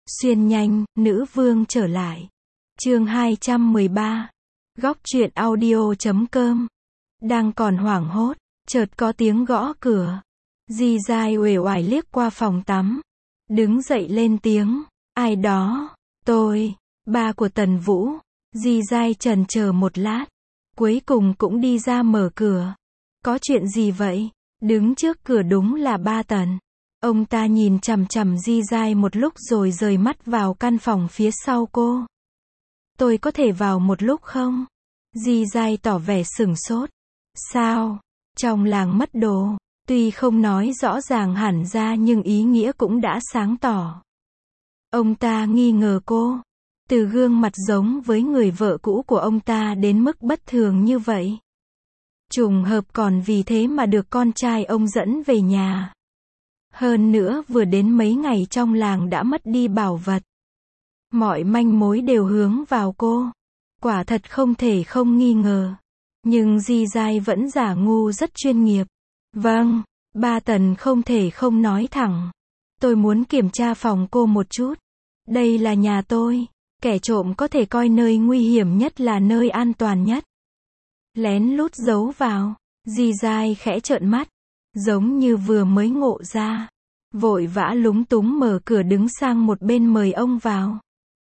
Xuyên nhanh, nữ vương trở lại. Chương 213. Góc truyện audio.com. Đang còn hoảng hốt, chợt có tiếng gõ cửa. Di Dai uể oải liếc qua phòng tắm, đứng dậy lên tiếng, ai đó? Tôi, ba của Tần Vũ. Di Dai chần chờ một lát, cuối cùng cũng đi ra mở cửa. Có chuyện gì vậy? Đứng trước cửa đúng là ba Tần. Ông ta nhìn chằm chằm Di Dai một lúc rồi rời mắt vào căn phòng phía sau cô. Tôi có thể vào một lúc không? Di Dai tỏ vẻ sửng sốt. Sao? Trong làng mất đồ. Tuy không nói rõ ràng hẳn ra nhưng ý nghĩa cũng đã sáng tỏ. Ông ta nghi ngờ cô. Từ gương mặt giống với người vợ cũ của ông ta đến mức bất thường như vậy. Trùng hợp còn vì thế mà được con trai ông dẫn về nhà. Hơn nữa vừa đến mấy ngày trong làng đã mất đi bảo vật. Mọi manh mối đều hướng vào cô. Quả thật không thể không nghi ngờ. Nhưng Di Dai vẫn giả ngu rất chuyên nghiệp. Vâng, ba Tần không thể không nói thẳng. Tôi muốn kiểm tra phòng cô một chút. Đây là nhà tôi. Kẻ trộm có thể coi nơi nguy hiểm nhất là nơi an toàn nhất. Lén lút giấu vào. Di Dai khẽ trợn mắt. Giống như vừa mới ngộ ra. Vội vã lúng túng mở cửa đứng sang một bên mời ông vào.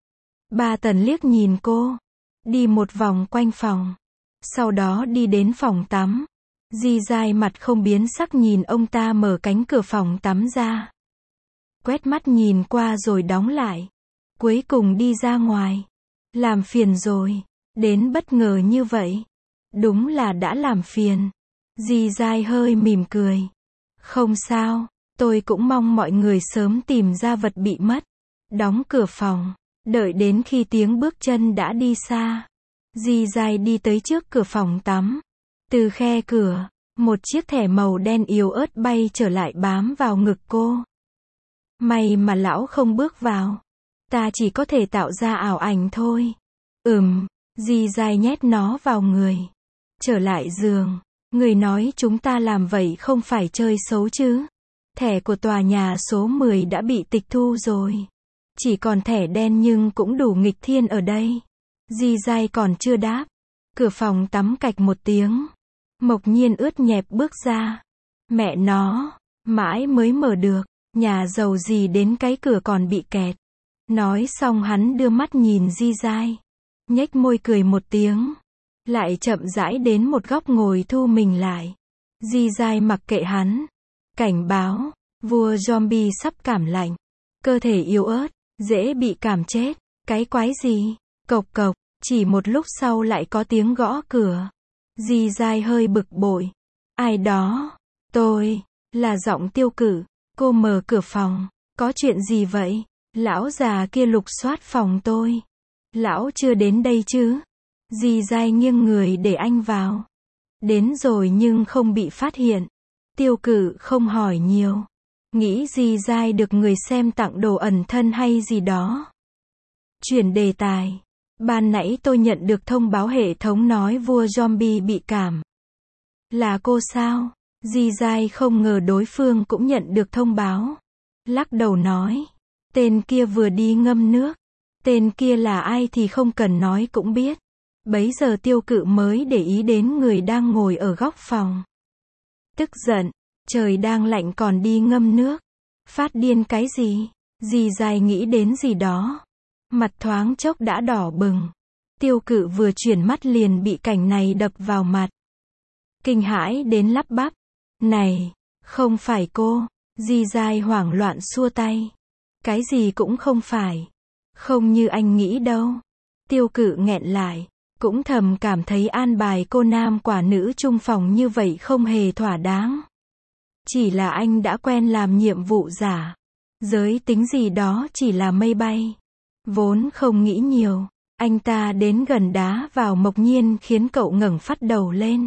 Ba Tần liếc nhìn cô. Đi một vòng quanh phòng. Sau đó đi đến phòng tắm. Di Dai mặt không biến sắc nhìn ông ta mở cánh cửa phòng tắm ra. Quét mắt nhìn qua rồi đóng lại. Cuối cùng đi ra ngoài. Làm phiền rồi. Đến bất ngờ như vậy. Đúng là đã làm phiền. Di Dai hơi mỉm cười. Không sao, tôi cũng mong mọi người sớm tìm ra vật bị mất. Đóng cửa phòng. Đợi đến khi tiếng bước chân đã đi xa. Di Dai đi tới trước cửa phòng tắm. Từ khe cửa, một chiếc thẻ màu đen yếu ớt bay trở lại bám vào ngực cô. May mà lão không bước vào. Ta chỉ có thể tạo ra ảo ảnh thôi. Di Dai nhét nó vào người. Trở lại giường. Người nói chúng ta làm vậy không phải chơi xấu chứ. Thẻ của tòa nhà số 10 đã bị tịch thu rồi. Chỉ còn thẻ đen nhưng cũng đủ nghịch thiên ở đây. Di Dai còn chưa đáp. Cửa phòng tắm cạch một tiếng. Mộc Nhiên ướt nhẹp bước ra. Mẹ nó, mãi mới mở được. Nhà giàu gì đến cái cửa còn bị kẹt. Nói xong hắn đưa mắt nhìn Di Dai. Nhếch môi cười một tiếng. Lại chậm rãi đến một góc ngồi thu mình lại. Di Dai mặc kệ hắn. Cảnh báo, vua zombie sắp cảm lạnh. Cơ thể yếu ớt, dễ bị cảm chết. Cái quái gì? Cộc cộc, chỉ một lúc sau lại có tiếng gõ cửa. Di Dai hơi bực bội. Ai đó? Tôi, là giọng Tiêu Cử. Cô mở cửa phòng. Có chuyện gì vậy? Lão già kia lục soát phòng tôi. Lão chưa đến đây chứ? Di Dai nghiêng người để anh vào. Đến rồi nhưng không bị phát hiện. Tiêu Cử không hỏi nhiều. Nghĩ Di Dai được người xem tặng đồ ẩn thân hay gì đó. Chuyển đề tài. Ban nãy tôi nhận được thông báo hệ thống nói vua zombie bị cảm. Là cô sao? Di Dai không ngờ đối phương cũng nhận được thông báo. Lắc đầu nói. Tên kia vừa đi ngâm nước. Tên kia là ai thì không cần nói cũng biết. Bấy giờ Tiêu Cự mới để ý đến người đang ngồi ở góc phòng. Tức giận. Trời đang lạnh còn đi ngâm nước. Phát điên cái gì? Di Dai nghĩ đến gì đó. Mặt thoáng chốc đã đỏ bừng. Tiêu Cự vừa chuyển mắt liền bị cảnh này đập vào mặt. Kinh hãi đến lắp bắp. Này, không phải cô. Di Dai hoảng loạn xua tay. Cái gì cũng không phải. Không như anh nghĩ đâu. Tiêu Cự nghẹn lại. Cũng thầm cảm thấy an bài cô nam quả nữ chung phòng như vậy không hề thỏa đáng. Chỉ là anh đã quen làm nhiệm vụ giả. Giới tính gì đó chỉ là mây bay. Vốn không nghĩ nhiều. Anh ta đến gần đá vào Mộc Nhiên khiến cậu ngẩng phát đầu lên.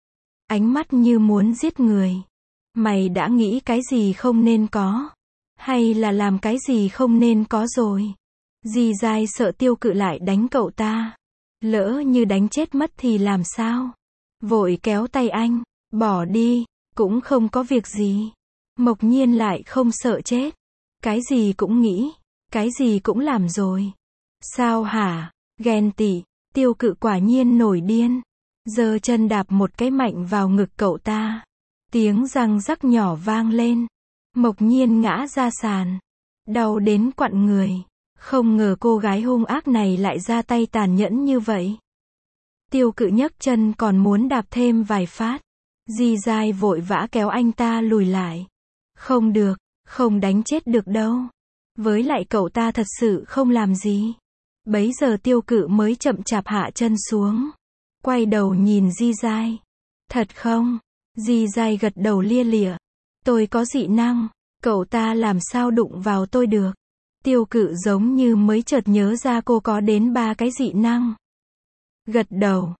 Ánh mắt như muốn giết người. Mày đã nghĩ cái gì không nên có? Hay là làm cái gì không nên có rồi? Di Dai sợ Tiêu Cự lại đánh cậu ta. Lỡ như đánh chết mất thì làm sao? Vội kéo tay anh. Bỏ đi. Cũng không có việc gì. Mộc Nhiên lại không sợ chết. Cái gì cũng nghĩ. Cái gì cũng làm rồi. Sao hả? Ghen tị. Tiêu Cự quả nhiên nổi điên. Giơ chân đạp một cái mạnh vào ngực cậu ta. Tiếng răng rắc nhỏ vang lên. Mộc Nhiên ngã ra sàn. Đau đến quặn người. Không ngờ cô gái hung ác này lại ra tay tàn nhẫn như vậy. Tiêu Cự nhấc chân còn muốn đạp thêm vài phát. Di Dai vội vã kéo anh ta lùi lại. Không được, không đánh chết được đâu. Với lại cậu ta thật sự không làm gì. Bấy giờ Tiêu Cự mới chậm chạp hạ chân xuống. Quay đầu nhìn Di Dai. Thật không? Di Dai gật đầu lia lịa. Tôi có dị năng. Cậu ta làm sao đụng vào tôi được? Tiêu Cự giống như mới chợt nhớ ra cô có đến 3 cái dị năng. Gật đầu.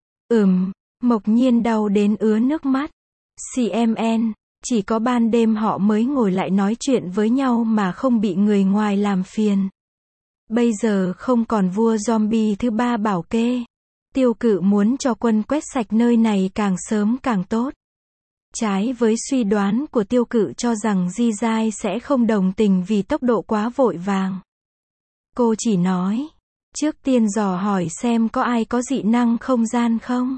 Mộc Nhiên đau đến ứa nước mắt. CMN, chỉ có ban đêm họ mới ngồi lại nói chuyện với nhau mà không bị người ngoài làm phiền. Bây giờ không còn vua zombie thứ 3 bảo kê. Tiêu Cự muốn cho quân quét sạch nơi này càng sớm càng tốt. Trái với suy đoán của Tiêu Cự cho rằng Di Dai sẽ không đồng tình vì tốc độ quá vội vàng. Cô chỉ nói, trước tiên dò hỏi xem có ai có dị năng không gian không.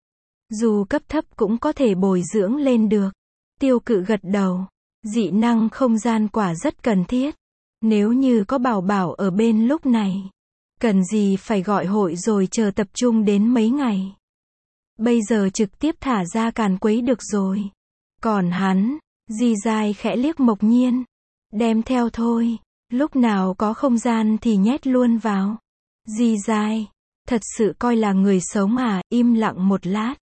Dù cấp thấp cũng có thể bồi dưỡng lên được. Tiêu Cự gật đầu. Dị năng không gian quả rất cần thiết. Nếu như có Bảo Bảo ở bên lúc này. Cần gì phải gọi hội rồi chờ tập trung đến mấy ngày. Bây giờ trực tiếp thả ra càn quấy được rồi. Còn hắn, Di Dai khẽ liếc Mộc Nhiên. Đem theo thôi. Lúc nào có không gian thì nhét luôn vào. Di Dai, thật sự coi là người sống à? Im lặng một lát.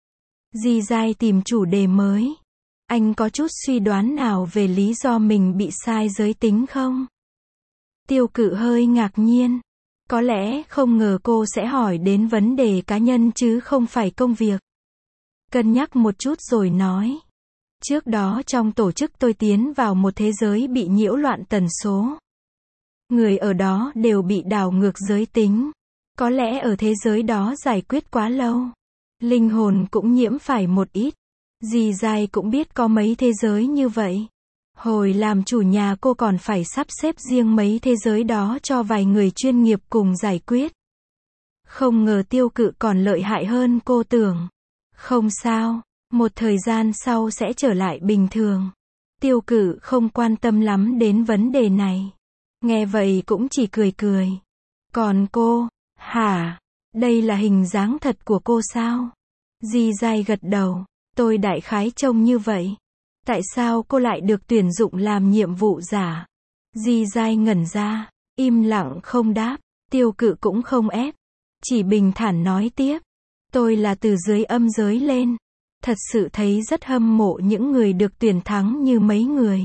Di Dai tìm chủ đề mới. Anh có chút suy đoán nào về lý do mình bị sai giới tính không? Tiêu Cự hơi ngạc nhiên. Có lẽ không ngờ cô sẽ hỏi đến vấn đề cá nhân chứ không phải công việc. Cân nhắc một chút rồi nói. Trước đó trong tổ chức tôi tiến vào một thế giới bị nhiễu loạn tần số. Người ở đó đều bị đảo ngược giới tính. Có lẽ ở thế giới đó giải quyết quá lâu. Linh hồn cũng nhiễm phải một ít. Di Dai cũng biết có mấy thế giới như vậy. Hồi làm chủ nhà cô còn phải sắp xếp riêng mấy thế giới đó cho vài người chuyên nghiệp cùng giải quyết. Không ngờ Tiêu Cự còn lợi hại hơn cô tưởng. Không sao, một thời gian sau sẽ trở lại bình thường. Tiêu Cự không quan tâm lắm đến vấn đề này. Nghe vậy cũng chỉ cười cười. Còn cô, hả? Đây là hình dáng thật của cô sao? Di Dai gật đầu. Tôi đại khái trông như vậy. Tại sao cô lại được tuyển dụng làm nhiệm vụ giả? Di Dai ngẩn ra, im lặng không đáp. Tiêu Cự cũng không ép. Chỉ bình thản nói tiếp. Tôi là từ dưới âm giới lên. Thật sự thấy rất hâm mộ những người được tuyển thắng như mấy người.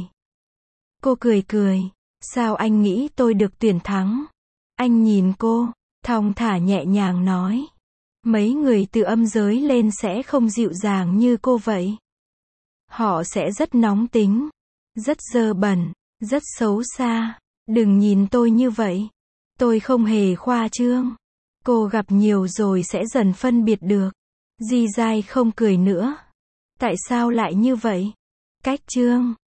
Cô cười cười. Sao anh nghĩ tôi được tuyển thắng? Anh nhìn cô, thong thả nhẹ nhàng nói. Mấy người từ âm giới lên sẽ không dịu dàng như cô vậy. Họ sẽ rất nóng tính, rất dơ bẩn, rất xấu xa. Đừng nhìn tôi như vậy. Tôi không hề khoa trương. Cô gặp nhiều rồi sẽ dần phân biệt được. Di Dai không cười nữa. Tại sao lại như vậy? Cách trương.